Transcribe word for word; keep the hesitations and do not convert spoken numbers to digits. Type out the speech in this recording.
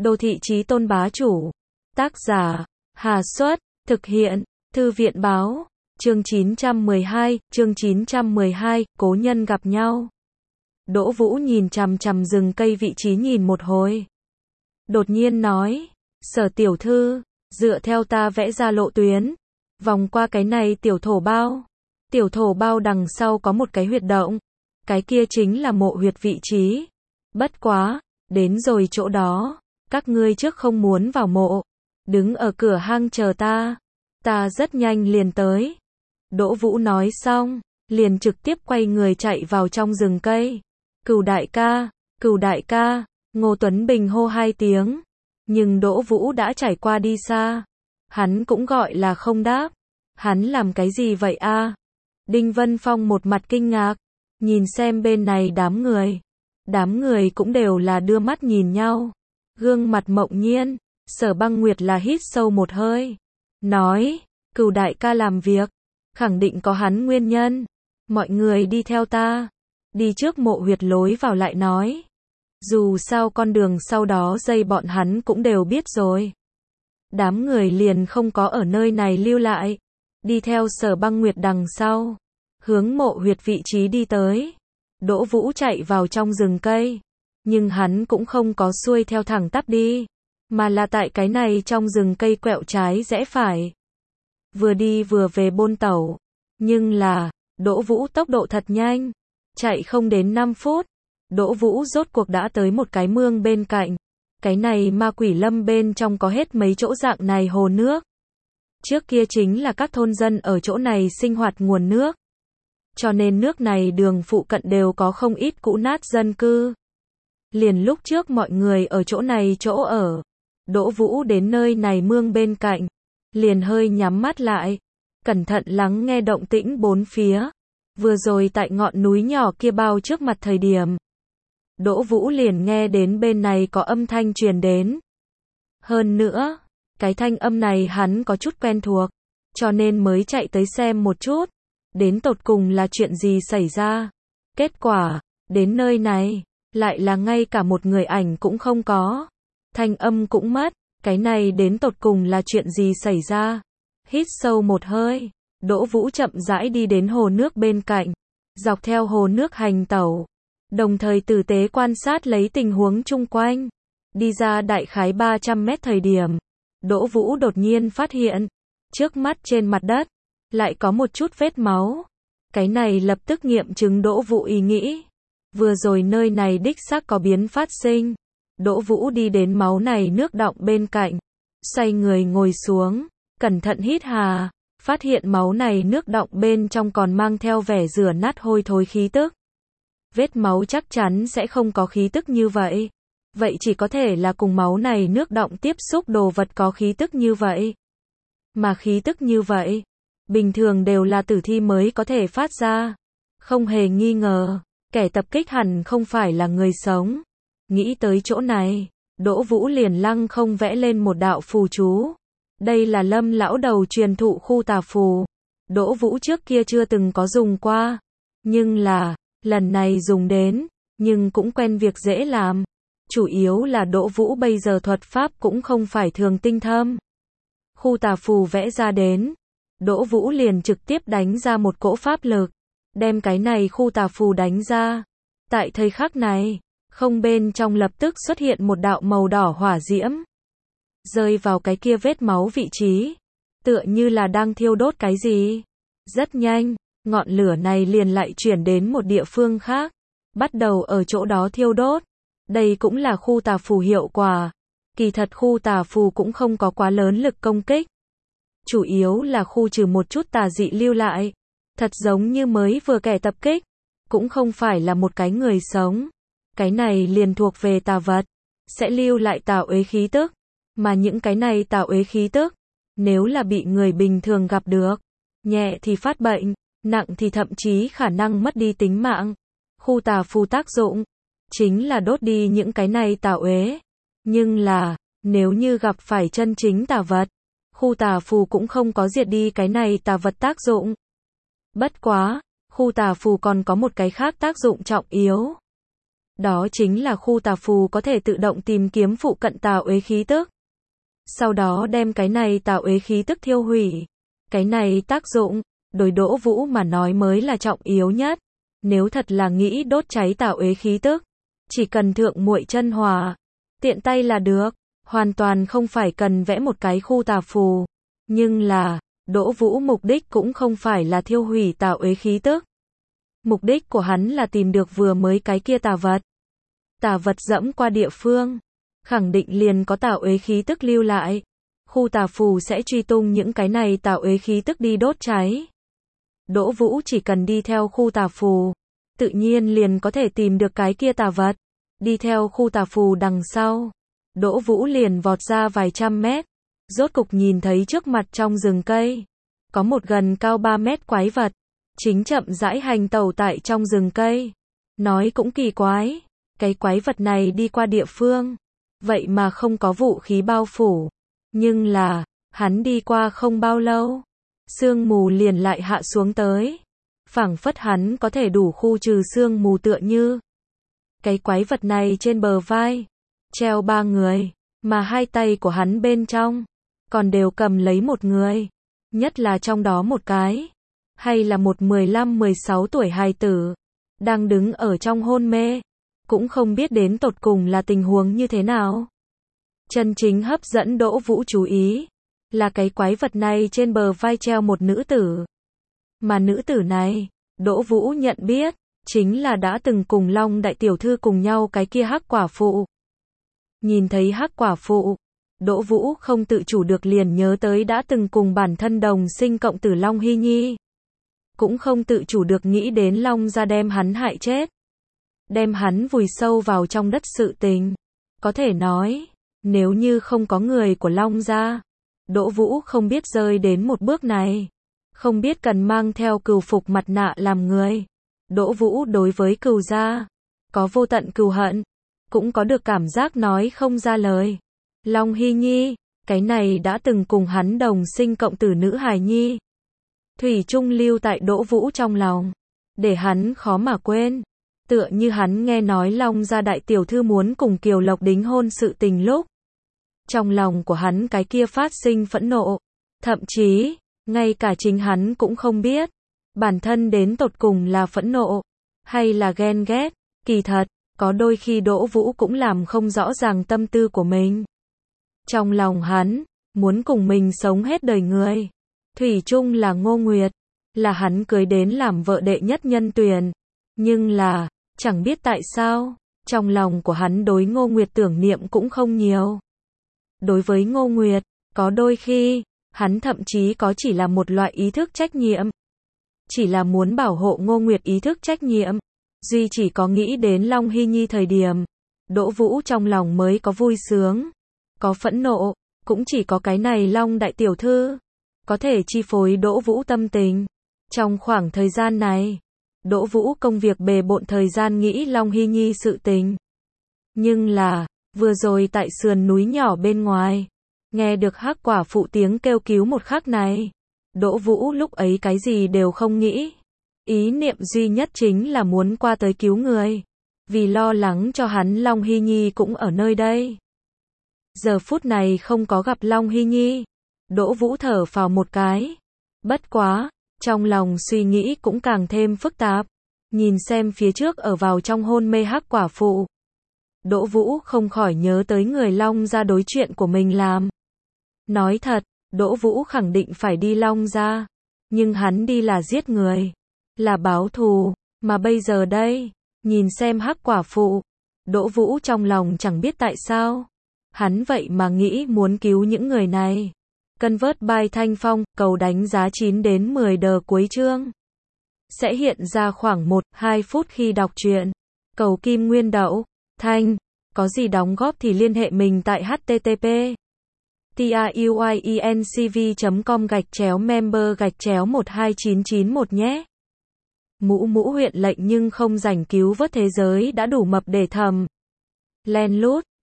Đô thị chí tôn bá chủ. Tác giả, Hà Xuất, thực hiện, Thư viện báo, chương chín trăm mười hai, chương chín trăm mười hai, cố nhân gặp nhau. Đỗ Vũ nhìn chằm chằm rừng cây vị trí nhìn một hồi. Đột nhiên nói, Sở tiểu thư, dựa theo ta vẽ ra lộ tuyến, vòng qua cái này tiểu thổ bao. Tiểu thổ bao đằng sau có một cái huyệt động, cái kia chính là mộ huyệt vị trí. Bất quá, đến rồi chỗ đó, các ngươi trước không muốn vào mộ, đứng ở cửa hang chờ ta, ta rất nhanh liền tới. Đỗ Vũ nói xong, liền trực tiếp quay người chạy vào trong rừng cây. Cửu đại ca, Cửu đại ca, Ngô Tuấn Bình hô hai tiếng, nhưng Đỗ Vũ đã trải qua đi xa, hắn cũng gọi là không đáp. Hắn làm cái gì vậy a? Đinh Vân Phong một mặt kinh ngạc, nhìn xem bên này đám người. Đám người cũng đều là đưa mắt nhìn nhau, gương mặt mộng nhiên. Sở Băng Nguyệt là hít sâu một hơi, nói, Cửu đại ca làm việc, khẳng định có hắn nguyên nhân. Mọi người đi theo ta, đi trước mộ huyệt lối vào lại nói. Dù sao con đường sau đó dây bọn hắn cũng đều biết rồi. Đám người liền không có ở nơi này lưu lại, đi theo Sở Băng Nguyệt đằng sau, hướng mộ huyệt vị trí đi tới. Đỗ Vũ chạy vào trong rừng cây, nhưng hắn cũng không có xuôi theo thẳng tắp đi, mà là tại cái này trong rừng cây quẹo trái rẽ phải. Vừa đi vừa về bôn tẩu, nhưng là, Đỗ Vũ tốc độ thật nhanh, chạy không đến năm phút, Đỗ Vũ rốt cuộc đã tới một cái mương bên cạnh. Cái này ma quỷ lâm bên trong có hết mấy chỗ dạng này hồ nước. Trước kia chính là các thôn dân ở chỗ này sinh hoạt nguồn nước. Cho nên nước này đường phụ cận đều có không ít cũ nát dân cư. Liền lúc trước mọi người ở chỗ này chỗ ở. Đỗ Vũ đến nơi này mương bên cạnh, liền hơi nhắm mắt lại, cẩn thận lắng nghe động tĩnh bốn phía. Vừa rồi tại ngọn núi nhỏ kia bao trước mặt thời điểm, Đỗ Vũ liền nghe đến bên này có âm thanh truyền đến. Hơn nữa, cái thanh âm này hắn có chút quen thuộc, cho nên mới chạy tới xem một chút, đến tột cùng là chuyện gì xảy ra. Kết quả, đến nơi này, lại là ngay cả một người ảnh cũng không có, thanh âm cũng mất, cái này đến tột cùng là chuyện gì xảy ra. Hít sâu một hơi, Đỗ Vũ chậm rãi đi đến hồ nước bên cạnh, dọc theo hồ nước hành tẩu, đồng thời tử tế quan sát lấy tình huống chung quanh. Đi ra đại khái ba trăm mét thời điểm, Đỗ Vũ đột nhiên phát hiện, trước mắt trên mặt đất, lại có một chút vết máu. Cái này lập tức nghiệm chứng Đỗ Vũ ý nghĩ. Vừa rồi nơi này đích xác có biến phát sinh. Đỗ Vũ đi đến máu này nước đọng bên cạnh, xoay người ngồi xuống, cẩn thận hít hà, phát hiện máu này nước đọng bên trong còn mang theo vẻ rửa nát hôi thối khí tức. Vết máu chắc chắn sẽ không có khí tức như vậy. Vậy chỉ có thể là cùng máu này nước đọng tiếp xúc đồ vật có khí tức như vậy. Mà khí tức như vậy, bình thường đều là tử thi mới có thể phát ra. Không hề nghi ngờ, kẻ tập kích hẳn không phải là người sống. Nghĩ tới chỗ này, Đỗ Vũ liền lăng không vẽ lên một đạo phù chú. Đây là Lâm lão đầu truyền thụ khu tà phù. Đỗ Vũ trước kia chưa từng có dùng qua, nhưng là, lần này dùng đến, nhưng cũng quen việc dễ làm. Chủ yếu là Đỗ Vũ bây giờ thuật pháp cũng không phải thường tinh thâm. Khu tà phù vẽ ra đến, Đỗ Vũ liền trực tiếp đánh ra một cỗ pháp lực, đem cái này khu tà phù đánh ra. Tại thời khắc này, không bên trong lập tức xuất hiện một đạo màu đỏ hỏa diễm, rơi vào cái kia vết máu vị trí, tựa như là đang thiêu đốt cái gì. Rất nhanh, ngọn lửa này liền lại chuyển đến một địa phương khác, bắt đầu ở chỗ đó thiêu đốt. Đây cũng là khu tà phù hiệu quả. Kỳ thật khu tà phù cũng không có quá lớn lực công kích, chủ yếu là khu trừ một chút tà dị lưu lại. Thật giống như mới vừa kẻ tập kích, cũng không phải là một cái người sống. Cái này liền thuộc về tà vật, sẽ lưu lại tà uế khí tức. Mà những cái này tà uế khí tức, nếu là bị người bình thường gặp được, nhẹ thì phát bệnh, nặng thì thậm chí khả năng mất đi tính mạng. Khu tà phù tác dụng chính là đốt đi những cái này tà uế. Nhưng là, nếu như gặp phải chân chính tà vật, khu tà phù cũng không có diệt đi cái này tà vật tác dụng. Bất quá, khu tà phù còn có một cái khác tác dụng trọng yếu. Đó chính là khu tà phù có thể tự động tìm kiếm phụ cận tà uế khí tức. Sau đó đem cái này tà uế khí tức thiêu hủy. Cái này tác dụng, đối Đỗ Vũ mà nói mới là trọng yếu nhất. Nếu thật là nghĩ đốt cháy tà uế khí tức, chỉ cần thượng muội chân hỏa, tiện tay là được, hoàn toàn không phải cần vẽ một cái khu tà phù. Nhưng là, Đỗ Vũ mục đích cũng không phải là thiêu hủy tà uế khí tức. Mục đích của hắn là tìm được vừa mới cái kia tà vật. Tà vật dẫm qua địa phương, khẳng định liền có tà uế khí tức lưu lại. Khu tà phù sẽ truy tung những cái này tà uế khí tức đi đốt cháy. Đỗ Vũ chỉ cần đi theo khu tà phù, tự nhiên liền có thể tìm được cái kia tà vật. Đi theo khu tà phù đằng sau, Đỗ Vũ liền vọt ra vài trăm mét, rốt cục nhìn thấy trước mặt trong rừng cây, có một gần cao ba mét quái vật, chính chậm rãi hành tẩu tại trong rừng cây. Nói cũng kỳ quái, cái quái vật này đi qua địa phương, vậy mà không có vũ khí bao phủ. Nhưng là, hắn đi qua không bao lâu, sương mù liền lại hạ xuống tới. Phảng phất hắn có thể đủ khu trừ sương mù tựa như. Cái quái vật này trên bờ vai, treo ba người, mà hai tay của hắn bên trong, còn đều cầm lấy một người. Nhất là trong đó một cái, hay là một mười lăm mười sáu tuổi hài tử, đang đứng ở trong hôn mê, cũng không biết đến tột cùng là tình huống như thế nào. Chân chính hấp dẫn Đỗ Vũ chú ý, là cái quái vật này trên bờ vai treo một nữ tử. Mà nữ tử này, Đỗ Vũ nhận biết, chính là đã từng cùng Long đại tiểu thư cùng nhau cái kia Hắc quả phụ. Nhìn thấy Hắc quả phụ, Đỗ Vũ không tự chủ được liền nhớ tới đã từng cùng bản thân đồng sinh cộng tử Long Hy Nhi. Cũng không tự chủ được nghĩ đến Long gia đem hắn hại chết, đem hắn vùi sâu vào trong đất sự tình. Có thể nói, nếu như không có người của Long gia, Đỗ Vũ không biết rơi đến một bước này. Không biết cần mang theo cừu phục mặt nạ làm người. Đỗ Vũ đối với cừu gia, có vô tận cừu hận, cũng có được cảm giác nói không ra lời. Long Hy Nhi, cái này đã từng cùng hắn đồng sinh cộng tử nữ hài nhi, thủy chung lưu tại Đỗ Vũ trong lòng, để hắn khó mà quên. Tựa như hắn nghe nói Long gia đại tiểu thư muốn cùng Kiều Lộc đính hôn sự tình lúc, trong lòng của hắn cái kia phát sinh phẫn nộ, thậm chí, ngay cả chính hắn cũng không biết, bản thân đến tột cùng là phẫn nộ, hay là ghen ghét. Kỳ thật, có đôi khi Đỗ Vũ cũng làm không rõ ràng tâm tư của mình. Trong lòng hắn, muốn cùng mình sống hết đời người, thủy chung là Ngô Nguyệt, là hắn cưới đến làm vợ đệ nhất nhân tuyển. Nhưng là, chẳng biết tại sao, trong lòng của hắn đối Ngô Nguyệt tưởng niệm cũng không nhiều. Đối với Ngô Nguyệt, có đôi khi, hắn thậm chí có chỉ là một loại ý thức trách nhiệm. Chỉ là muốn bảo hộ Ngô Nguyệt ý thức trách nhiệm. Duy chỉ có nghĩ đến Long Hy Nhi thời điểm, Đỗ Vũ trong lòng mới có vui sướng, có phẫn nộ, cũng chỉ có cái này Long đại tiểu thư, có thể chi phối Đỗ Vũ tâm tình. Trong khoảng thời gian này, Đỗ Vũ công việc bề bộn thời gian nghĩ Long Hy Nhi sự tình. Nhưng là, vừa rồi tại sườn núi nhỏ bên ngoài, nghe được Hắc quả phụ tiếng kêu cứu một khắc này, Đỗ Vũ lúc ấy cái gì đều không nghĩ. Ý niệm duy nhất chính là muốn qua tới cứu người, vì lo lắng cho hắn Long Hy Nhi cũng ở nơi đây. Giờ phút này không có gặp Long Hy Nhi, Đỗ Vũ thở phào một cái. Bất quá, trong lòng suy nghĩ cũng càng thêm phức tạp. Nhìn xem phía trước ở vào trong hôn mê Hắc quả phụ, Đỗ Vũ không khỏi nhớ tới người Long gia đối chuyện của mình làm. Nói thật, Đỗ Vũ khẳng định phải đi Long gia, nhưng hắn đi là giết người, là báo thù, mà bây giờ đây, nhìn xem Hắc quả phụ, Đỗ Vũ trong lòng chẳng biết tại sao, hắn vậy mà nghĩ muốn cứu những người này. Cân vớt bài Thanh Phong, cầu đánh giá chín đến mười đờ cuối chương. Sẽ hiện ra khoảng một đến hai phút khi đọc truyện. Cầu Kim Nguyên Đậu, Thanh, có gì đóng góp thì liên hệ mình tại http truyencv chấm com gạch chéo member gạch chéo một hai chín chín một nhé. Mũ mũ huyện lệnh nhưng không rảnh cứu vớt thế giới đã đủ mập để thầm. Len lút.